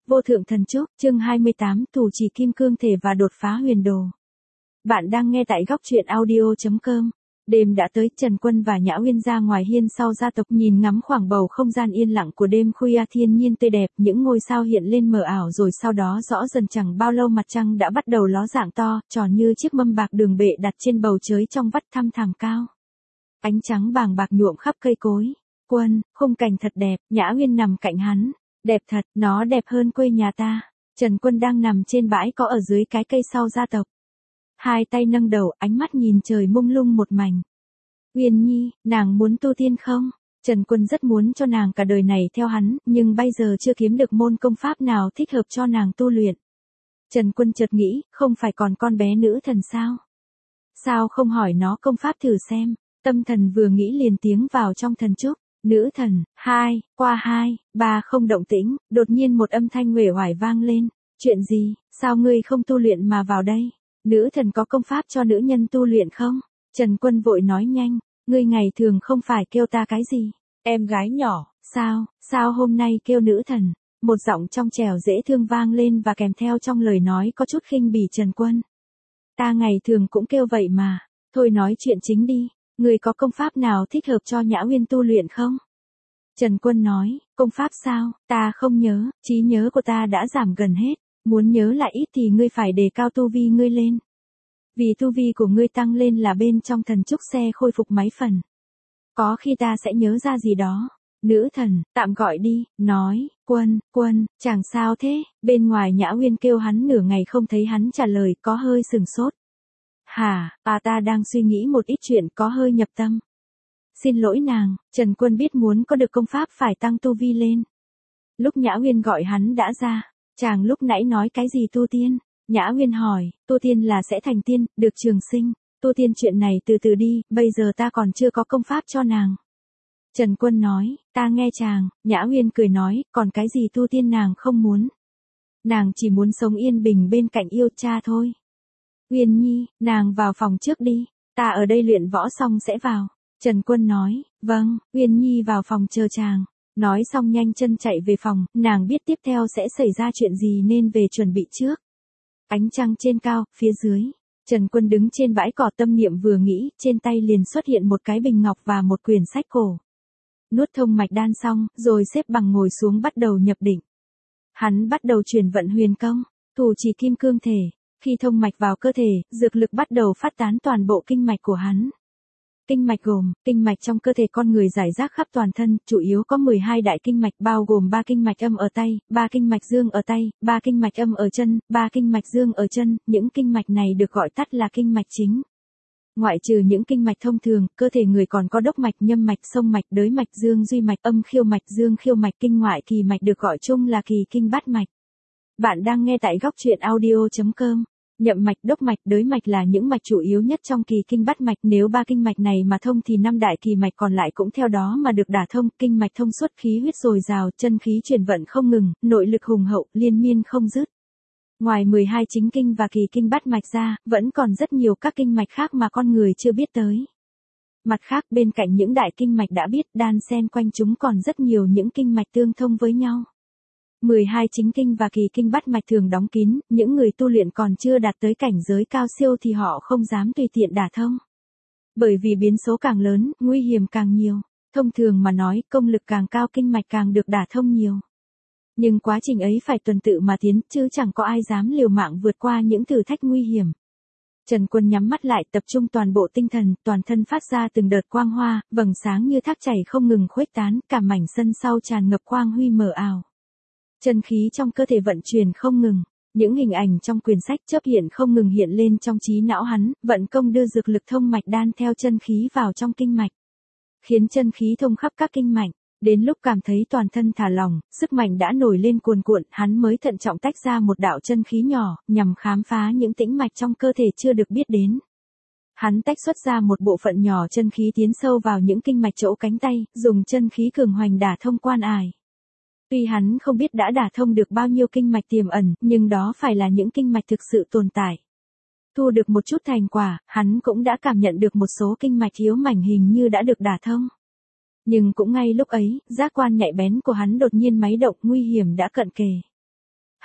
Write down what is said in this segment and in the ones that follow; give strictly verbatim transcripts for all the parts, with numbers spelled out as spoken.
Vô thượng thần chúc, chương hai mươi tám, thủ trì kim cương thể và đột phá huyền đồ. Bạn đang nghe tại góc truyện audio.com. Đêm đã tới, Trần Quân và Nhã Uyên ra ngoài hiên sau gia tộc nhìn ngắm khoảng bầu không gian yên lặng của đêm khuya thiên nhiên tươi đẹp, những ngôi sao hiện lên mờ ảo rồi sau đó rõ dần, chẳng bao lâu mặt trăng đã bắt đầu ló dạng to, tròn như chiếc mâm bạc đường bệ đặt trên bầu trời trong vắt thăm thẳm cao. Ánh trắng bàng bạc nhuộm khắp cây cối. Quân, khung cảnh thật đẹp, Nhã Uyên nằm cạnh hắn. Đẹp thật, nó đẹp hơn quê nhà ta. Trần Quân đang nằm trên bãi cỏ ở dưới cái cây sau gia tộc. Hai tay nâng đầu, ánh mắt nhìn trời mông lung một mảnh. Uyên Nhi, nàng muốn tu tiên không? Trần Quân rất muốn cho nàng cả đời này theo hắn, nhưng bây giờ chưa kiếm được môn công pháp nào thích hợp cho nàng tu luyện. Trần Quân chợt nghĩ, không phải còn con bé nữ thần sao? Sao không hỏi nó công pháp thử xem? Tâm thần vừa nghĩ liền tiếng vào trong thần trúc. Nữ thần, hai, qua hai, ba không động tĩnh, đột nhiên một âm thanh uể oải vang lên. Chuyện gì, sao ngươi không tu luyện mà vào đây? Nữ thần có công pháp cho nữ nhân tu luyện không? Trần Quân vội nói nhanh, ngươi ngày thường không phải kêu ta cái gì? Em gái nhỏ, sao, sao hôm nay kêu nữ thần? Một giọng trong trẻo dễ thương vang lên và kèm theo trong lời nói có chút khinh bỉ Trần Quân. Ta ngày thường cũng kêu vậy mà, thôi nói chuyện chính đi. Người có công pháp nào thích hợp cho Nhã Uyên tu luyện không? Trần Quân nói, công pháp sao, ta không nhớ, trí nhớ của ta đã giảm gần hết, muốn nhớ lại ít thì ngươi phải đề cao tu vi ngươi lên. Vì tu vi của ngươi tăng lên là bên trong thần trúc xe khôi phục mấy phần. Có khi ta sẽ nhớ ra gì đó. Nữ thần, tạm gọi đi, nói, Quân, Quân, chàng sao thế? Bên ngoài Nhã Uyên kêu hắn nửa ngày không thấy hắn trả lời, có hơi sừng sốt. Hả, à ta đang suy nghĩ một ít chuyện có hơi nhập tâm. Xin lỗi nàng, Trần Quân biết muốn có được công pháp phải tăng tu vi lên. Lúc Nhã Uyên gọi hắn đã ra, chàng lúc nãy nói cái gì tu tiên? Nhã Uyên hỏi, tu tiên là sẽ thành tiên, được trường sinh, tu tiên chuyện này từ từ đi, bây giờ ta còn chưa có công pháp cho nàng. Trần Quân nói, ta nghe chàng, Nhã Uyên cười nói, còn cái gì tu tiên nàng không muốn. Nàng chỉ muốn sống yên bình bên cạnh yêu cha thôi. Uyên Nhi, nàng vào phòng trước đi, ta ở đây luyện võ xong sẽ vào. Trần Quân nói, vâng, Uyên Nhi vào phòng chờ chàng. Nói xong nhanh chân chạy về phòng, nàng biết tiếp theo sẽ xảy ra chuyện gì nên về chuẩn bị trước. Ánh trăng trên cao, phía dưới. Trần Quân đứng trên bãi cỏ tâm niệm vừa nghĩ, trên tay liền xuất hiện một cái bình ngọc và một quyển sách cổ. Nuốt thông mạch đan xong, rồi xếp bằng ngồi xuống bắt đầu nhập định. Hắn bắt đầu chuyển vận huyền công, thủ trì kim cương thể. Khi thông mạch vào cơ thể, dược lực bắt đầu phát tán toàn bộ kinh mạch của hắn. Kinh mạch gồm, kinh mạch trong cơ thể con người rải rác khắp toàn thân, chủ yếu có mười hai đại kinh mạch bao gồm ba kinh mạch âm ở tay, ba kinh mạch dương ở tay, ba kinh mạch âm ở chân, ba kinh mạch dương ở chân, những kinh mạch này được gọi tắt là kinh mạch chính. Ngoại trừ những kinh mạch thông thường, cơ thể người còn có đốc mạch, nhâm mạch, sông mạch, đới mạch, dương duy mạch, âm khiêu mạch, dương khiêu mạch, kinh ngoại kỳ mạch được gọi chung là kỳ kinh bát mạch. Bạn đang nghe tại góc truyện audio.com. Nhậm mạch, đốc mạch, đới mạch là những mạch chủ yếu nhất trong kỳ kinh bát mạch, nếu ba kinh mạch này mà thông thì năm đại kỳ mạch còn lại cũng theo đó mà được đả thông, kinh mạch thông suốt, khí huyết dồi dào, chân khí chuyển vận không ngừng, nội lực hùng hậu, liên miên không dứt. Ngoài mười hai chính kinh và kỳ kinh bát mạch ra, vẫn còn rất nhiều các kinh mạch khác mà con người chưa biết tới. Mặt khác, bên cạnh những đại kinh mạch đã biết, đan xen quanh chúng còn rất nhiều những kinh mạch tương thông với nhau. mười hai chính kinh và kỳ kinh bát mạch thường đóng kín, những người tu luyện còn chưa đạt tới cảnh giới cao siêu thì họ không dám tùy tiện đả thông. Bởi vì biến số càng lớn, nguy hiểm càng nhiều. Thông thường mà nói, công lực càng cao kinh mạch càng được đả thông nhiều. Nhưng quá trình ấy phải tuần tự mà tiến, chứ chẳng có ai dám liều mạng vượt qua những thử thách nguy hiểm. Trần Quân nhắm mắt lại, tập trung toàn bộ tinh thần, toàn thân phát ra từng đợt quang hoa, vầng sáng như thác chảy không ngừng khuếch tán, cả mảnh sân sau tràn ngập quang huy mờ ảo. Chân khí trong cơ thể vận chuyển không ngừng, những hình ảnh trong quyển sách chớp hiện không ngừng hiện lên trong trí não hắn, vận công đưa dược lực thông mạch đan theo chân khí vào trong kinh mạch, khiến chân khí thông khắp các kinh mạch. Đến lúc cảm thấy toàn thân thả lỏng, sức mạnh đã nổi lên cuồn cuộn, hắn mới thận trọng tách ra một đạo chân khí nhỏ, nhằm khám phá những tĩnh mạch trong cơ thể chưa được biết đến. Hắn tách xuất ra một bộ phận nhỏ chân khí tiến sâu vào những kinh mạch chỗ cánh tay, dùng chân khí cường hoành đả thông quan ải. Tuy hắn không biết đã đả thông được bao nhiêu kinh mạch tiềm ẩn, nhưng đó phải là những kinh mạch thực sự tồn tại. Thu được một chút thành quả, hắn cũng đã cảm nhận được một số kinh mạch yếu mảnh hình như đã được đả thông. Nhưng cũng ngay lúc ấy, giác quan nhạy bén của hắn đột nhiên máy động, nguy hiểm đã cận kề.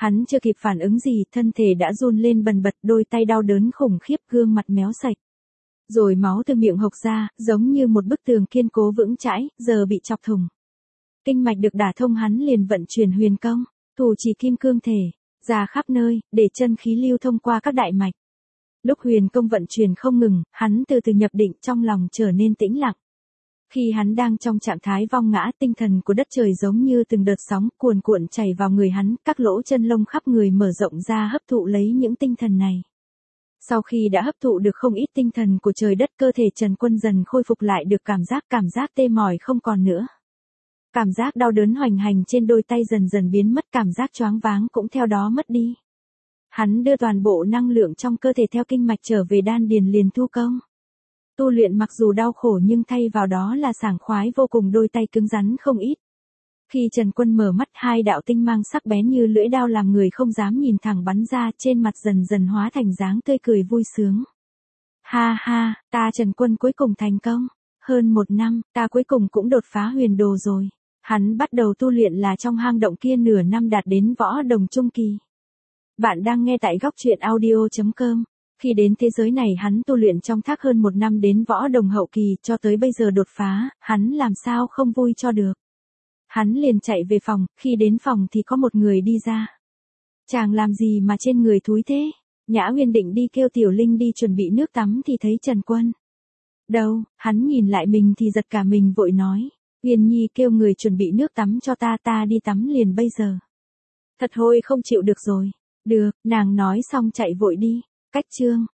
Hắn chưa kịp phản ứng gì, thân thể đã run lên bần bật, đôi tay đau đớn khủng khiếp, gương mặt méo sạch. Rồi máu từ miệng hộc ra, giống như một bức tường kiên cố vững chãi, giờ bị chọc thủng. Kinh mạch được đả thông, hắn liền vận chuyển huyền công, thủ trì kim cương thể, ra khắp nơi, để chân khí lưu thông qua các đại mạch. Lúc huyền công vận chuyển không ngừng, hắn từ từ nhập định, trong lòng trở nên tĩnh lặng. Khi hắn đang trong trạng thái vong ngã, tinh thần của đất trời giống như từng đợt sóng cuồn cuộn chảy vào người hắn, các lỗ chân lông khắp người mở rộng ra hấp thụ lấy những tinh thần này. Sau khi đã hấp thụ được không ít tinh thần của trời đất, cơ thể Trần Quân dần khôi phục lại được cảm giác cảm giác tê mỏi không còn nữa. Cảm giác đau đớn hoành hành trên đôi tay dần dần biến mất, cảm giác choáng váng cũng theo đó mất đi. Hắn đưa toàn bộ năng lượng trong cơ thể theo kinh mạch trở về đan điền liền thu công. Tu luyện mặc dù đau khổ nhưng thay vào đó là sảng khoái vô cùng, đôi tay cứng rắn không ít. Khi Trần Quân mở mắt, hai đạo tinh mang sắc bén như lưỡi dao làm người không dám nhìn thẳng bắn ra, trên mặt dần dần hóa thành dáng tươi cười vui sướng. Ha ha, ta Trần Quân cuối cùng thành công. Hơn một năm, ta cuối cùng cũng đột phá huyền đồ rồi. Hắn bắt đầu tu luyện là trong hang động kia, nửa năm đạt đến võ đồng trung kỳ. Bạn đang nghe tại góc truyện audio chấm com. Khi đến thế giới này hắn tu luyện trong thác hơn một năm đến võ đồng hậu kỳ, cho tới bây giờ đột phá, hắn làm sao không vui cho được. Hắn liền chạy về phòng, khi đến phòng thì có một người đi ra. Chàng làm gì mà trên người thúi thế? Nhã Uyên định đi kêu Tiểu Linh đi chuẩn bị nước tắm thì thấy Trần Quân. Đâu, hắn nhìn lại mình thì giật cả mình, vội nói. Uyên Nhi kêu người chuẩn bị nước tắm cho ta, ta đi tắm liền bây giờ. Thật hôi không chịu được rồi. Được, nàng nói xong chạy vội đi. Cách chương